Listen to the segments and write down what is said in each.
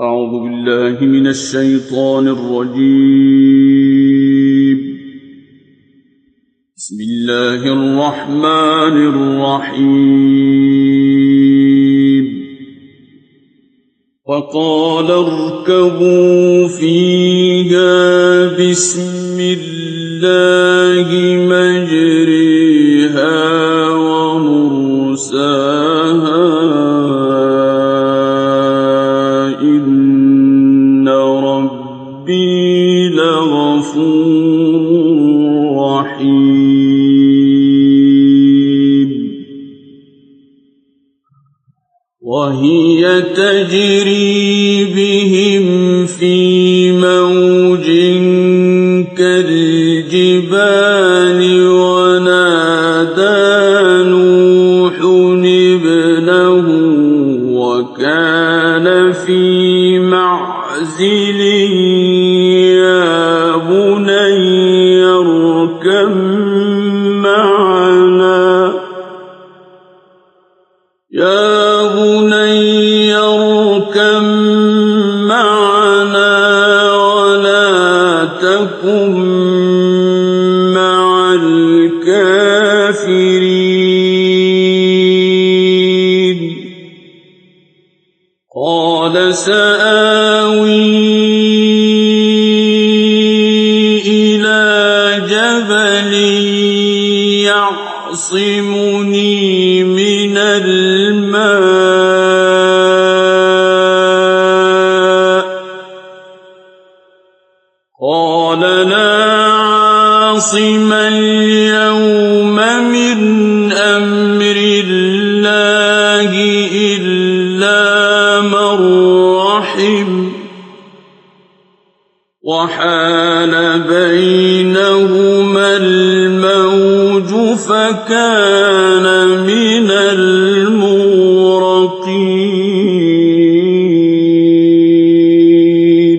أعوذ بالله من الشيطان الرجيم. بسم الله الرحمن الرحيم. وقال اركبوا فيها بسم الله مجريها ومرساها إن ربي لغفور رحيم. وهي تجري بهم في موج كالجبال ونادى نوح ابنه وكان في معزل يا بني اركب معنا ولا تكن مع الكافرين. قال سآوي إلى جبل يعصمني من الماء قال لا عاصم اليوم من أمر الله إلا من رحم وحال بينهما الموج فكان من المغرقين.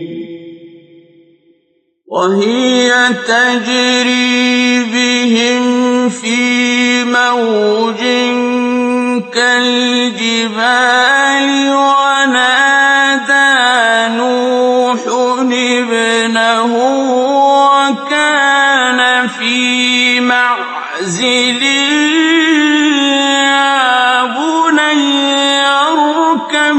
وهي تجري بهم في موج كالجبال ونادى نوح ابنه وكان في معزل يا بني اركب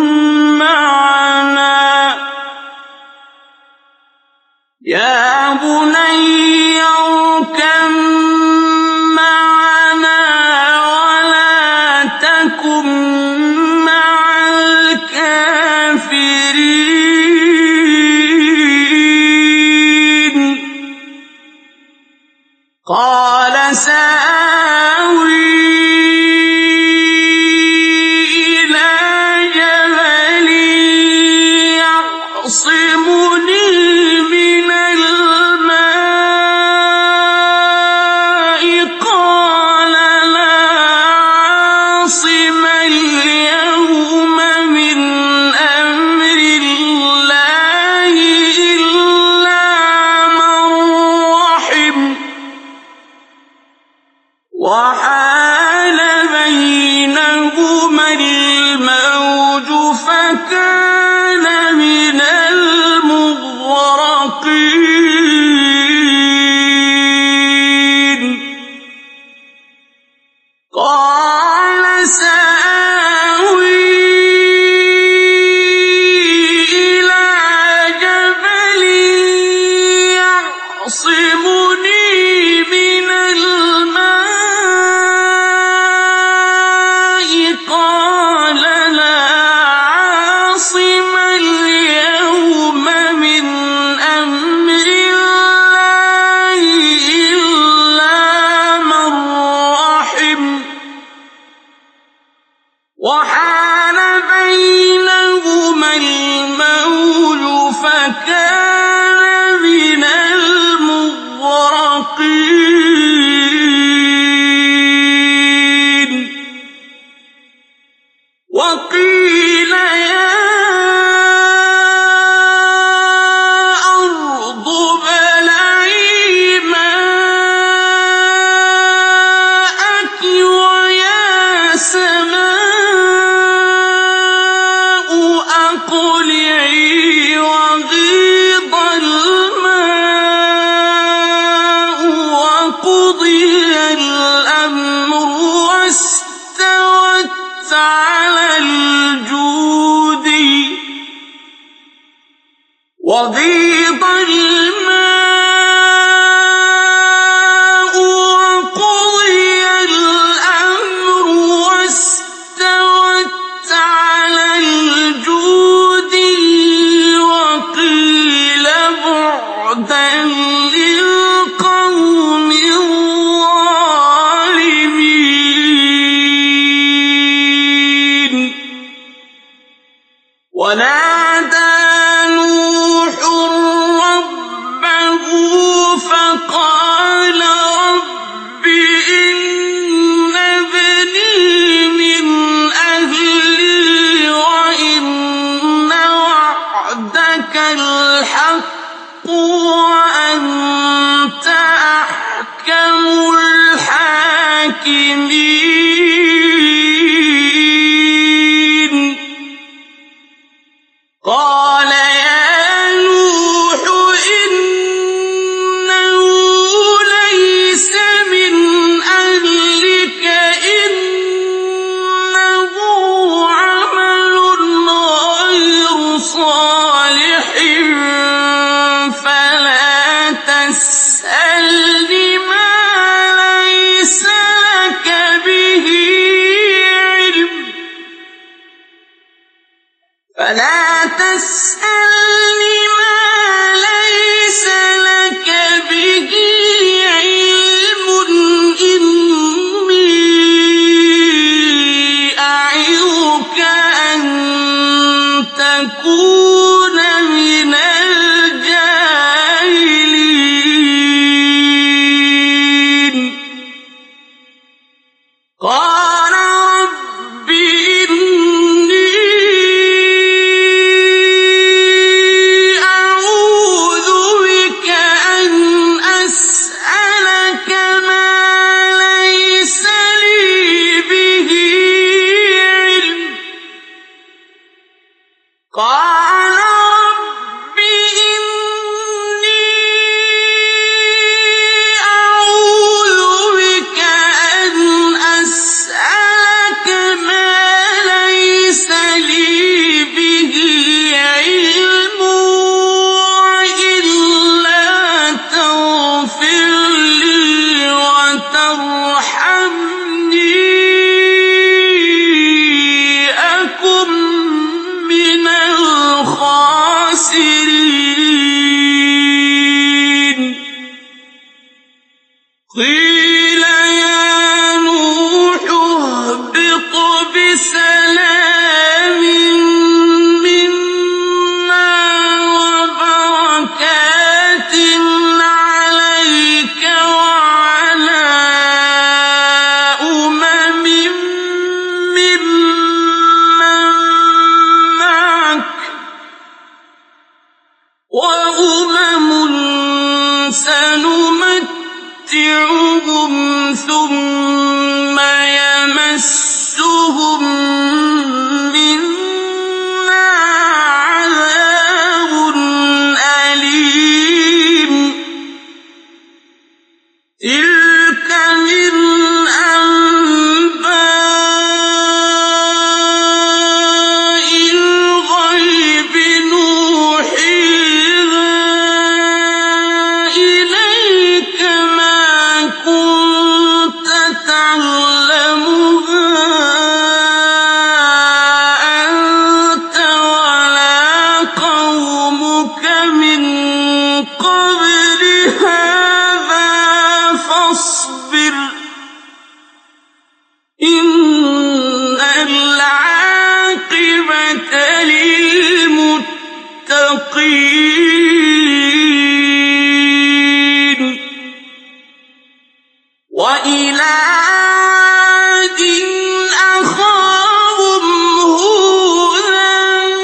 معنا ولا تكن مع الكافرين. قال سآوي إلى جبل يعصمني من الماء قال لا عاصم اليوم من أمر الله إلا من رحم وغيض الماء وقضي الأمر واستوت على الجود وقيل بعدا للقوم الظالمين. ونادى نوح ربه فقال رب إن ابني من أهلي وإن وعدك الحق وأنت أحكم الحاكمين. قال يا نوح إنه ليس من أهلك إنه عمل غير صالح فلا تسألني ما ليس لك به علم إني أعظك أن تكون من الجاهلين. قال رب إني أعوذ بك أن أسألك ما ليس لي به علم. قال رب إني أعوذ بك أن أسألك ما ليس لي به علم وإلا تغفر لي وترحمني أكن من الخاسرين. قيل يا نوح اهبط بسلام منا وبركات عليك وعلى أمم ممن معك وأمم سنمتعهم ثم يمسهم منا عذاب أليم. تلك من أنباء الغيب نوحيها إليك ما كنت تعلمها أنت ولا قومك من قبل هذا فاصبر إن العاقبة للمتقين. وإلى عاد أخاهم هودا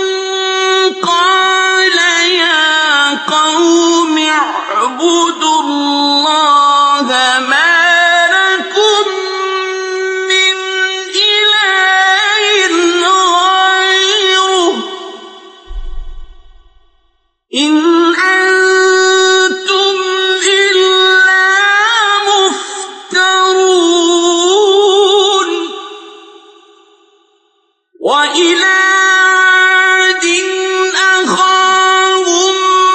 قال يا قوم اعبدوا الله ما لكم من إله غيره إن أنتم إلا مفترون. وإلى عاد أخاهم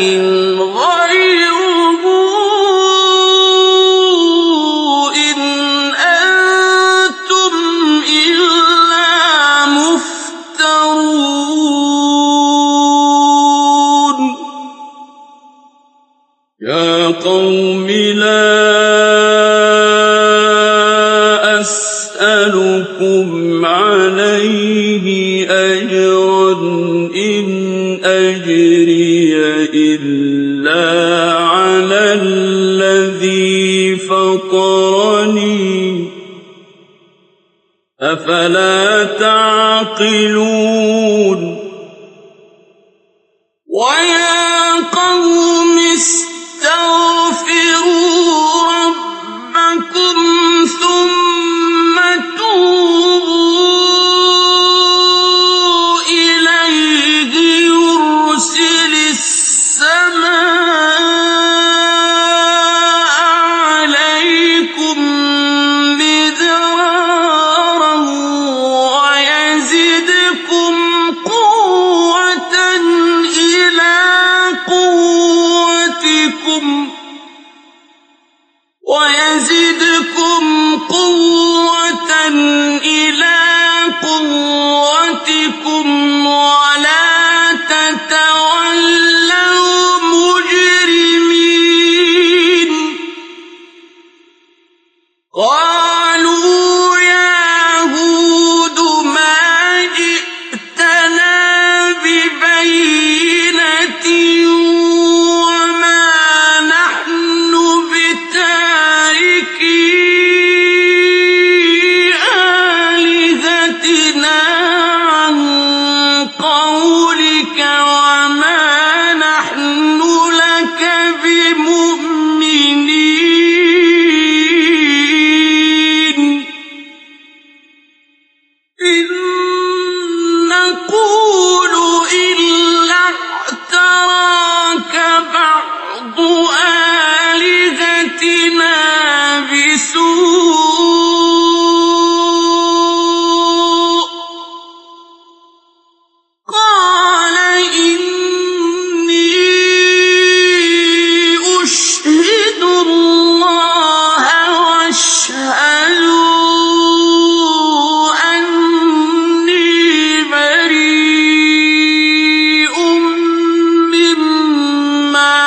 غيره إن أنتم إلا مفترون يا قوم لا أسألكم عليه أجرا إن أجري إلا على الذي فطرني أفلا تعقلون ويا قوم استغفروا ربكم ثم توبوا إليه يرسل السماء عليكم مدرارا ويزدكم قوة إلى قوتكم ولا تتولوا مجرمين قالوا يا هود ما جئتنا ببينة وما نحن بتاركي آلهتنا عن قولك وما نحن لك بمؤمنين إن نقول إلا اعتراك بعض آلهتنا بسوء قال إني أشهد الله واشهدوا أني بريء مما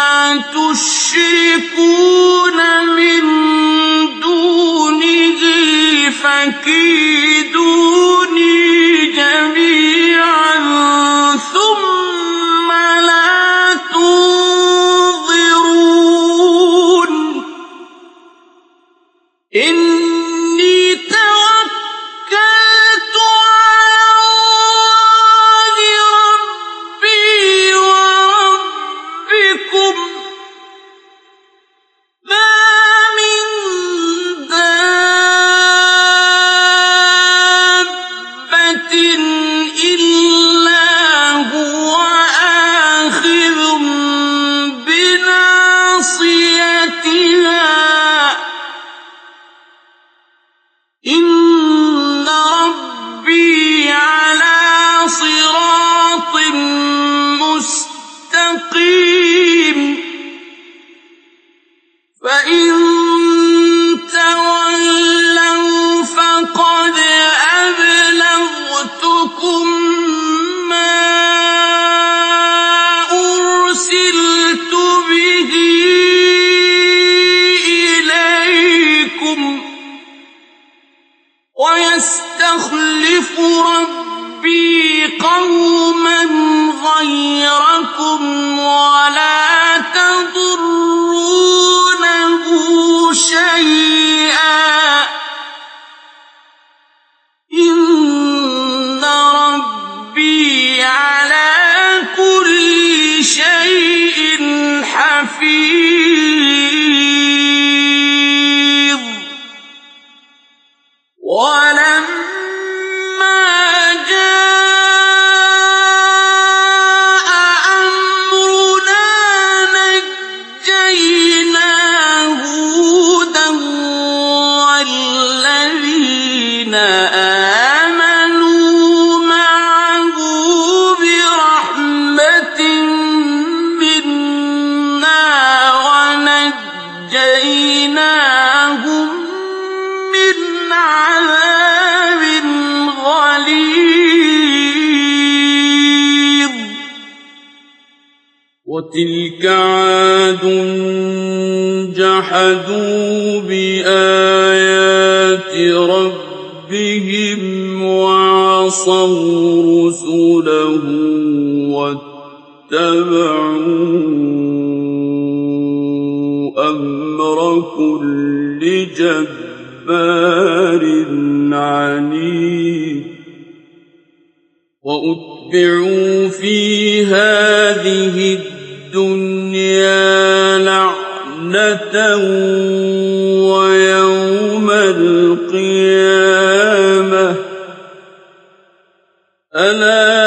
تشركون من دونه فكيدوني جميعا ثم لا تنظرون إني توكلت على الله ربي وربكم ما من دابة إلا هو آخذ بناصيتها إن ربي على صراط مستقيم فإن تولوا فقد أبلغتكم ما أرسلت به إليكم ويستخلف ربي قوما غيركم ولا تضرونه شيئا إن ربي على كل شيء حفيظ ولما جاء أمرنا نجينا هودا والذين آمنوا معه برحمة منا عَذَابٍ غَلِيظٍ وَتِلْكَ عَادٌ جَحَدُوا بِآيَاتِ رَبِّهِمْ وَعَصَوْا رُسُلَهُ وَاتَّبَعُوا أَمْرَ كُلِّ جَبَّارٍ عَنِيدٍ وَأُتْبِعُوا فِي هَٰذِهِ الدُّنْيَا لَعْنَةً وَيَوْمَ الْقِيَامَةِ ۗ أَلَا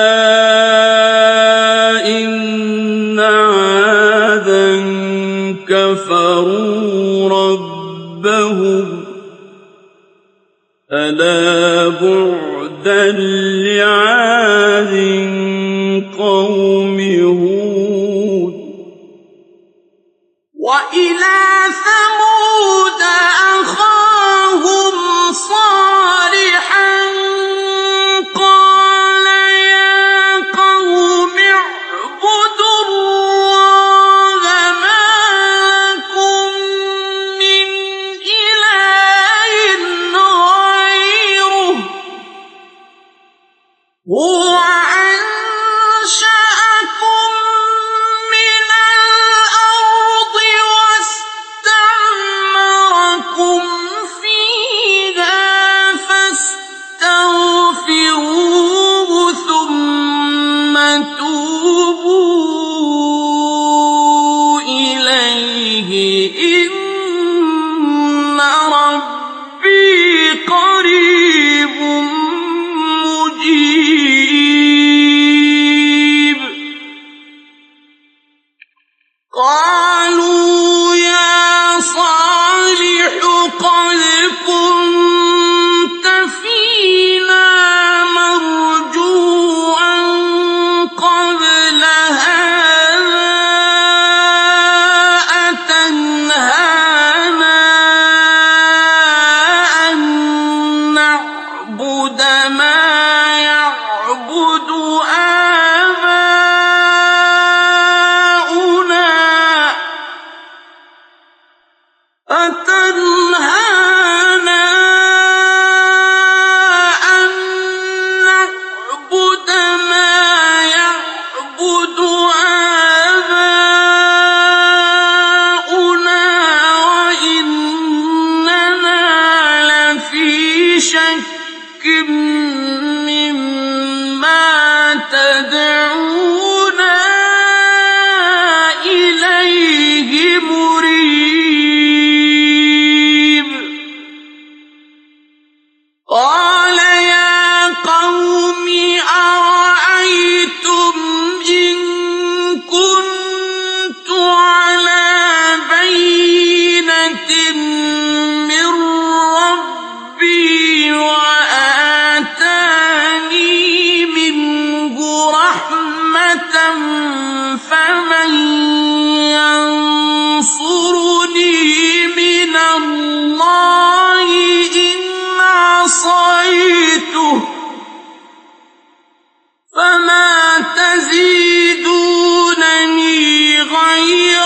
إِنَّ عَادًا كَفَرُوا رَبَّهُمْ أَلَا بُعْدًا لِّعَادٍ قَوْمِ هُودٍ وَإِلَىٰ ثَمُودَ أَخَاهُمْ صَالِحًا قَالَ يَا قَوْمِ اعْبُدُوا اللَّهَ مَا لَكُم مِّنْ إِلَٰهٍ غَيْرُهُ هُوَ أَنشَأَكُم مِّنَ الْأَرْضِ وَاسْتَعْمَرَكُمْ فِيهَا فَاسْتَغْفِرُوهُ ثُمَّ تُوبُوا إِلَيْهِ إِنَّ رَبِّي قَرِيبٌ مُّجِيبٌ قَالُوا يَا صَالِحُ قَدْ كُنتَ فِينَا مَرْجُوًّا قَبْلَ هَٰذَا أَتَنْهَانَا أَن نَّعْبُدَ مَا يَعْبُدُ آبَاؤُنَا وَإِنَّنَا لَفِي شَكٍّ مِّمَّا تَدْعُونَا إِلَيْهِ مُرِيبٍ قَالَ يَا قَوْمِ أَرَأَيْتُمْ إِن كُنتُ عَلَىٰ بَيِّنَةٍ مِّن رَّبِّي وَآتَانِي مِنْهُ رَحْمَةً فَمَن يَنصُرُنِي مِنَ اللَّهِ إِنْ عَصَيْتُهُ ۖ فَمَا تَزِيدُونَنِي غَيْرَ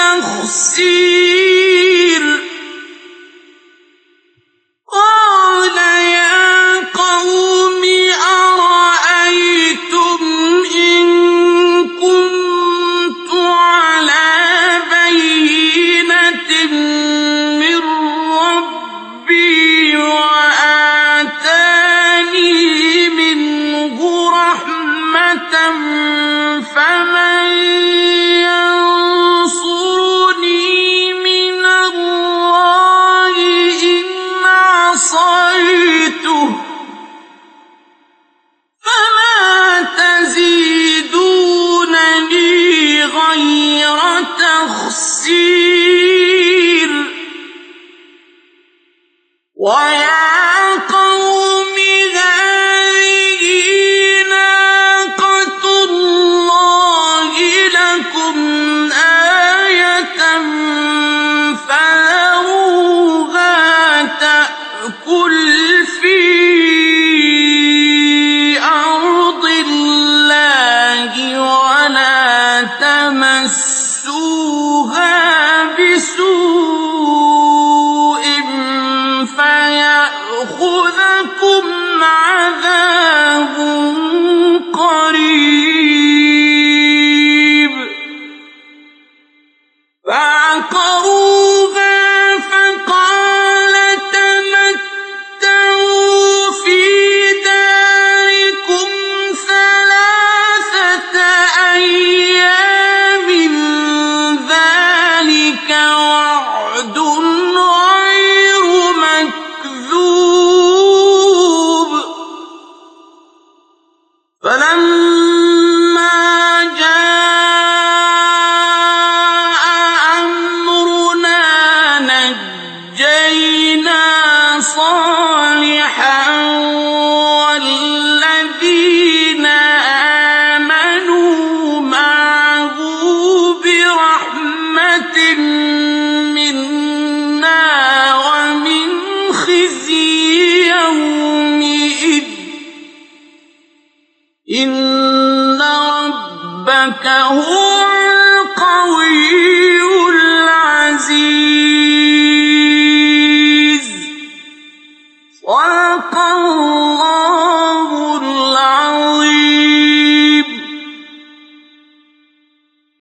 تَخْسِيرٍ قَالَ يَا قَوْمِ أَرَأَيْتُمْ إِن كُنتُ عَلَىٰ بَيِّنَةٍ مِّن رَّبِّي وَآتَانِي مِنْهُ رَحْمَةً فَمَن يَنصُرُنِي مِنَ اللَّهِ إِنْ عَصَيْتُهُ ۖ فَمَا تَزِيدُونَنِي غَيْرَ تَخْسِيرٍ وَيَا قَوْمِ هَٰذِهِ نَاقَةُ اللَّهِ لَكُمْ آيَةً فَذَرُوهَا تَأْكُلْ تمسوها بسوء فيأخذكم عذاب قريب فعقروها فقال تمتعوا في داركم 3 أيام ذلك وعد غير مكذوب فلما جاء أمرنا نجينا صالحا والذين آمنوا معه برحمة منا ومن خزي يومئذ إن ربك هو القوي العزيز صدق الله